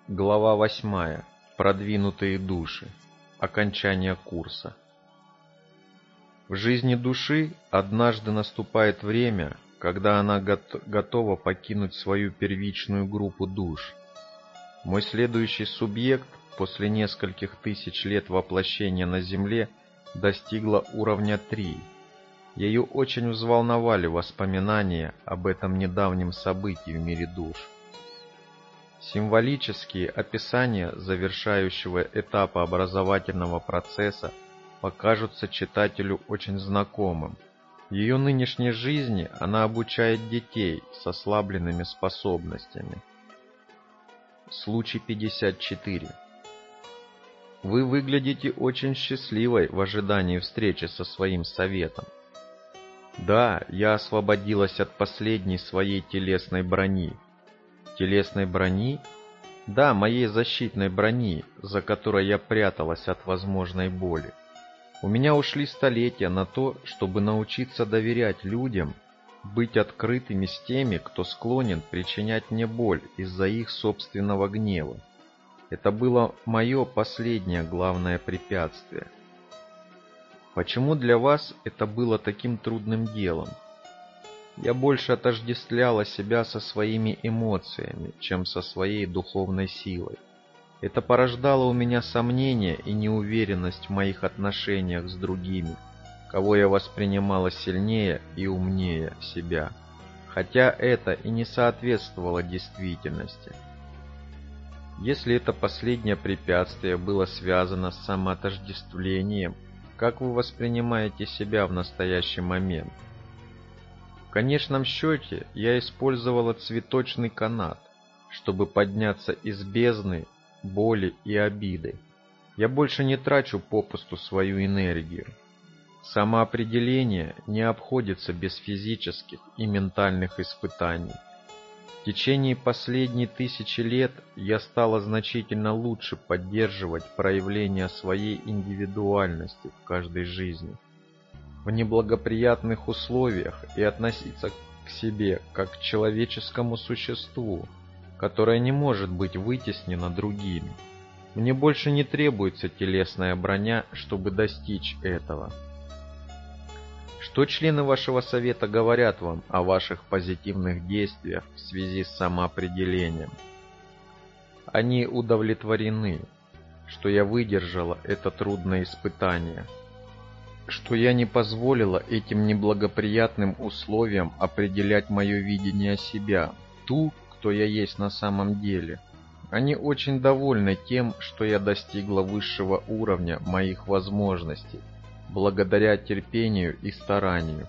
Глава 8. Продвинутые души. Окончание курса. В жизни души однажды наступает время, когда она готова покинуть свою первичную группу душ. Мой следующий субъект после нескольких тысяч лет воплощения на Земле достигла уровня 3. Ее очень взволновали воспоминания об этом недавнем событии в мире душ. Символические описания завершающего этапа образовательного процесса покажутся читателю очень знакомым. В ее нынешней жизни она обучает детей с ослабленными способностями. Случай 54. Вы выглядите очень счастливой в ожидании встречи со своим советом. Да, я освободилась от последней своей телесной брони. Телесной брони? Да, моей защитной брони, за которой я пряталась от возможной боли. У меня ушли столетия на то, чтобы научиться доверять людям, быть открытыми с теми, кто склонен причинять мне боль из-за их собственного гнева. Это было мое последнее главное препятствие. Почему для вас это было таким трудным делом? Я больше отождествляла себя со своими эмоциями, чем со своей духовной силой. Это порождало у меня сомнения и неуверенность в моих отношениях с другими, кого я воспринимала сильнее и умнее себя, хотя это и не соответствовало действительности. Если это последнее препятствие было связано с самоотождествлением, как вы воспринимаете себя в настоящий момент? В конечном счете я использовала цветочный канат, чтобы подняться из бездны боли и обиды. Я больше не трачу попусту свою энергию. Самоопределение не обходится без физических и ментальных испытаний. В течение последней 1000 лет я стала значительно лучше поддерживать проявление своей индивидуальности в каждой жизни, в неблагоприятных условиях и относиться к себе как к человеческому существу, которое не может быть вытеснено другими. Мне больше не требуется телесная броня, чтобы достичь этого. Что члены вашего совета говорят вам о ваших позитивных действиях в связи с самоопределением? Они удовлетворены, что я выдержала это трудное испытание, что я не позволила этим неблагоприятным условиям определять мое видение себя, ту, кто я есть на самом деле. Они очень довольны тем, что я достигла высшего уровня моих возможностей, благодаря терпению и старанию.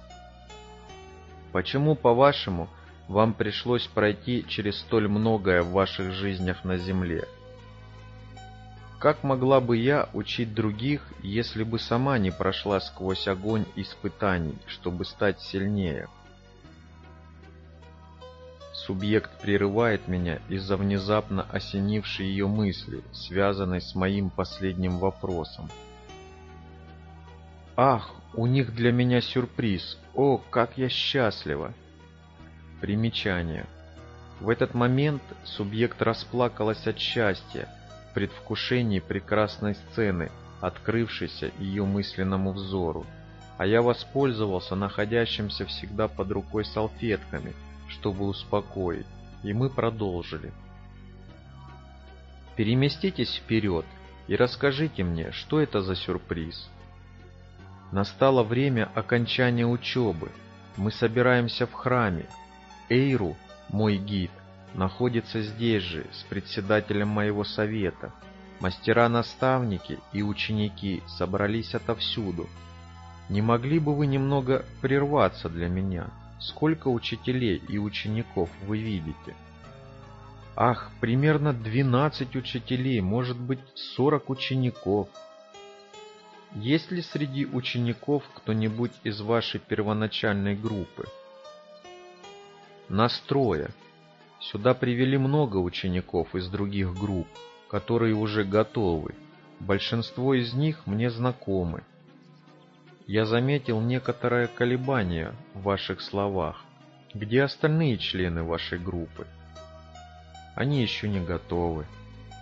Почему, по-вашему, вам пришлось пройти через столь многое в ваших жизнях на Земле? Как могла бы я учить других, если бы сама не прошла сквозь огонь испытаний, чтобы стать сильнее? Субъект прерывает меня из-за внезапно осенившей ее мысли, связанной с моим последним вопросом. Ах, у них для меня сюрприз! О, как я счастлива! Примечание. В этот момент субъект расплакалась от счастья, в предвкушении прекрасной сцены, открывшейся ее мысленному взору, а я воспользовался находящимся всегда под рукой салфетками, чтобы успокоить, и мы продолжили. Переместитесь вперед и расскажите мне, что это за сюрприз. Настало время окончания учебы. Мы собираемся в храме. Эйру, мой гид, находится здесь же, с председателем моего совета. Мастера-наставники и ученики собрались отовсюду. Не могли бы вы немного прерваться для меня? Сколько учителей и учеников вы видите? Ах, примерно 12 учителей, может быть, 40 учеников. Есть ли среди учеников кто-нибудь из вашей первоначальной группы? Нас 3. Сюда привели много учеников из других групп, которые уже готовы. Большинство из них мне знакомы. Я заметил некоторое колебание в ваших словах. Где остальные члены вашей группы? Они еще не готовы.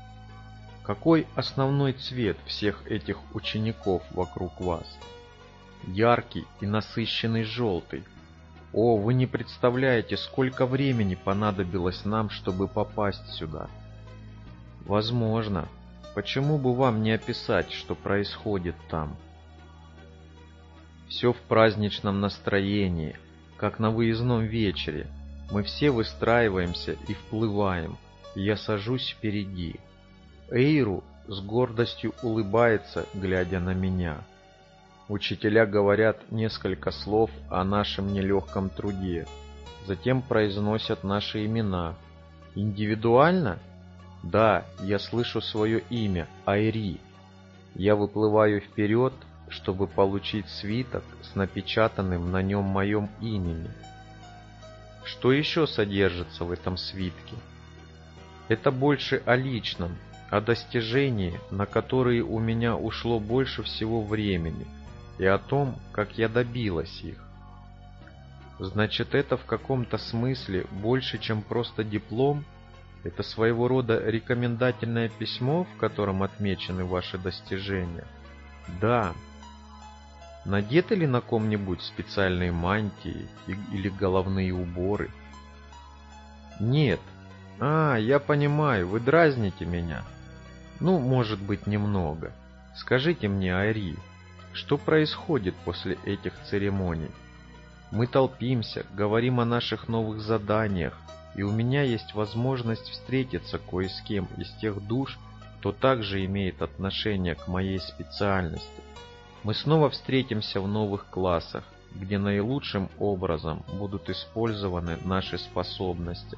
Какой основной цвет всех этих учеников вокруг вас? Яркий и насыщенный желтый. О, вы не представляете, сколько времени понадобилось нам, чтобы попасть сюда. Возможно. Почему бы вам не описать, что происходит там? Все в праздничном настроении, как на выездном вечере. Мы все выстраиваемся и вплываем, и я сажусь впереди. Эйру с гордостью улыбается, глядя на меня. Учителя говорят несколько слов о нашем нелегком труде, затем произносят наши имена. Индивидуально? Да, я слышу свое имя, Айри. Я выплываю вперед, чтобы получить свиток с напечатанным на нем моим именем. Что еще содержится в этом свитке? Это больше о личном, о достижении, на которые у меня ушло больше всего времени, и о том, как я добилась их. Значит, это в каком-то смысле больше, чем просто диплом? Это своего рода рекомендательное письмо, в котором отмечены ваши достижения? Да. Надеты ли на ком-нибудь специальные мантии или головные уборы? Нет. Я понимаю, вы дразните меня. Ну, может быть, немного. Скажите мне, Айри, что происходит после этих церемоний? Мы толпимся, говорим о наших новых заданиях, и у меня есть возможность встретиться кое с кем из тех душ, кто также имеет отношение к моей специальности. Мы снова встретимся в новых классах, где наилучшим образом будут использованы наши способности.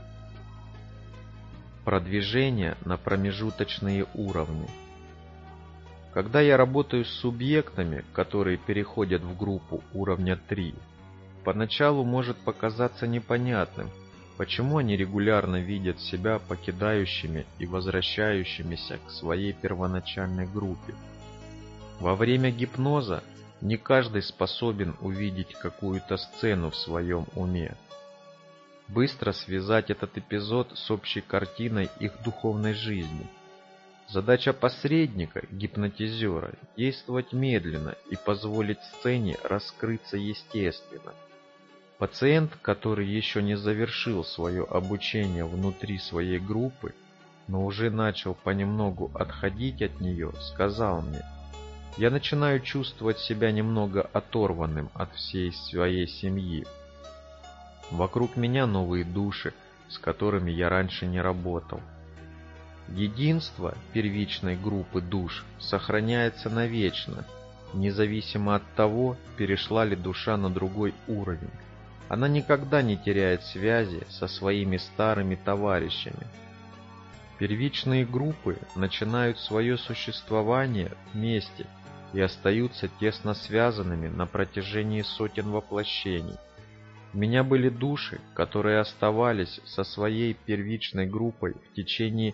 Продвижение на промежуточные уровни. Когда я работаю с субъектами, которые переходят в группу уровня 3, поначалу может показаться непонятным, почему они регулярно видят себя покидающими и возвращающимися к своей первоначальной группе. Во время гипноза не каждый способен увидеть какую-то сцену в своем уме. Быстро связать этот эпизод с общей картиной их духовной жизни. Задача посредника, гипнотизера, действовать медленно и позволить сцене раскрыться естественно. Пациент, который еще не завершил свое обучение внутри своей группы, но уже начал понемногу отходить от нее, сказал мне: «Я начинаю чувствовать себя немного оторванным от всей своей семьи. Вокруг меня новые души, с которыми я раньше не работал. Единство первичной группы душ сохраняется навечно, независимо от того, перешла ли душа на другой уровень. Она никогда не теряет связи со своими старыми товарищами. Первичные группы начинают свое существование вместе и остаются тесно связанными на протяжении сотен воплощений. У меня были души, которые оставались со своей первичной группой в течение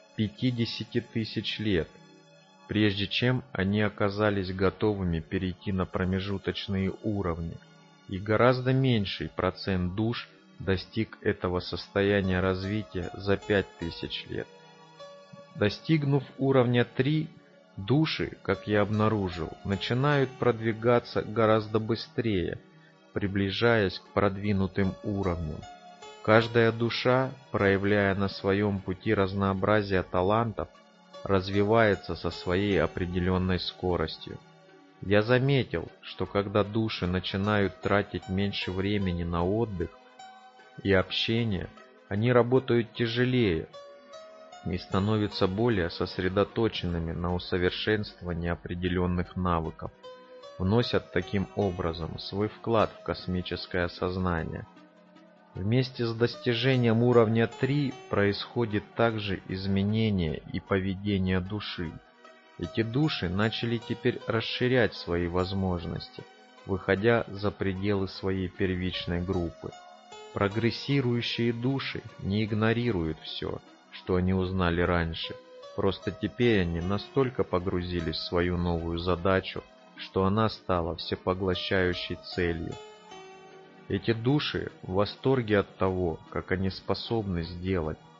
50 тысяч лет, прежде чем они оказались готовыми перейти на промежуточные уровни, и гораздо меньший процент душ достиг этого состояния развития за 5000 лет. Достигнув уровня 3, души, как я обнаружил, начинают продвигаться гораздо быстрее, приближаясь к продвинутым уровням. Каждая душа, проявляя на своем пути разнообразие талантов, развивается со своей определенной скоростью. Я заметил, что когда души начинают тратить меньше времени на отдых и общение, они работают тяжелее и становятся более сосредоточенными на усовершенствовании определенных навыков, вносят таким образом свой вклад в космическое сознание. Вместе с достижением уровня 3 происходит также изменение и поведение души. Эти души начали теперь расширять свои возможности, выходя за пределы своей первичной группы. Прогрессирующие души не игнорируют все, что они узнали раньше, просто теперь они настолько погрузились в свою новую задачу, что она стала всепоглощающей целью. Эти души в восторге от того, как они способны сделать.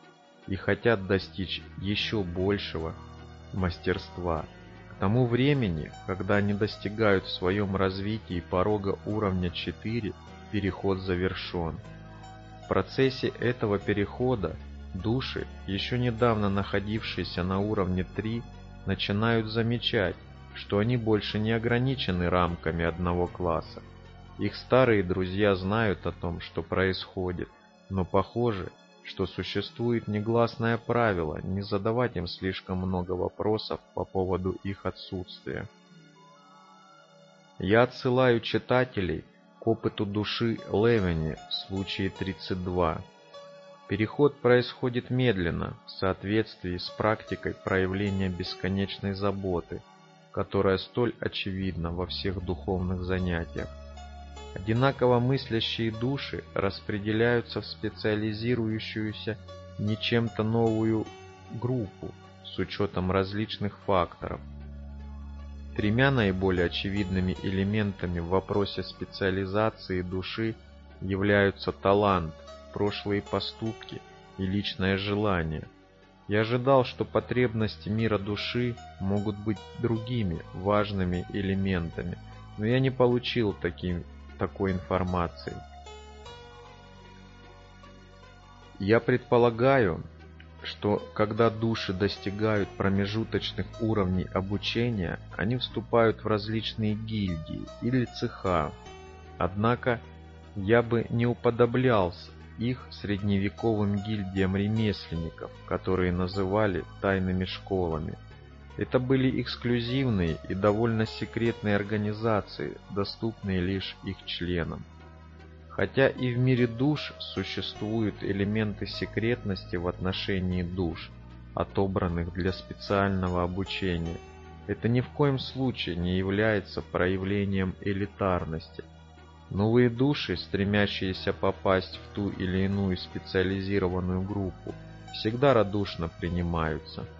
и хотят достичь еще большего мастерства. К тому времени, когда они достигают в своем развитии порога уровня 4, переход завершен. В процессе этого перехода души, еще недавно находившиеся на уровне 3, начинают замечать, что они больше не ограничены рамками одного класса. Их старые друзья знают о том, что происходит, но похоже, что существует негласное правило не задавать им слишком много вопросов по поводу их отсутствия. Я отсылаю читателей к опыту души Левени в случае 32. Переход происходит медленно, в соответствии с практикой проявления бесконечной заботы, которая столь очевидна во всех духовных занятиях. Одинаково мыслящие души распределяются в специализирующуюся не чем-то новую группу с учетом различных факторов. Тремя наиболее очевидными элементами в вопросе специализации души являются талант, прошлые поступки и личное желание. Я ожидал, что потребности мира души могут быть другими важными элементами, но я не получил такой информации. Я предполагаю, что когда души достигают промежуточных уровней обучения, они вступают в различные гильдии или цеха. Однако я бы не уподоблялся их средневековым гильдиям ремесленников, которые называли тайными школами. Это были эксклюзивные и довольно секретные организации, доступные лишь их членам. Хотя и в мире душ существуют элементы секретности в отношении душ, отобранных для специального обучения, это ни в коем случае не является проявлением элитарности. Новые души, стремящиеся попасть в ту или иную специализированную группу, всегда радушно принимаются.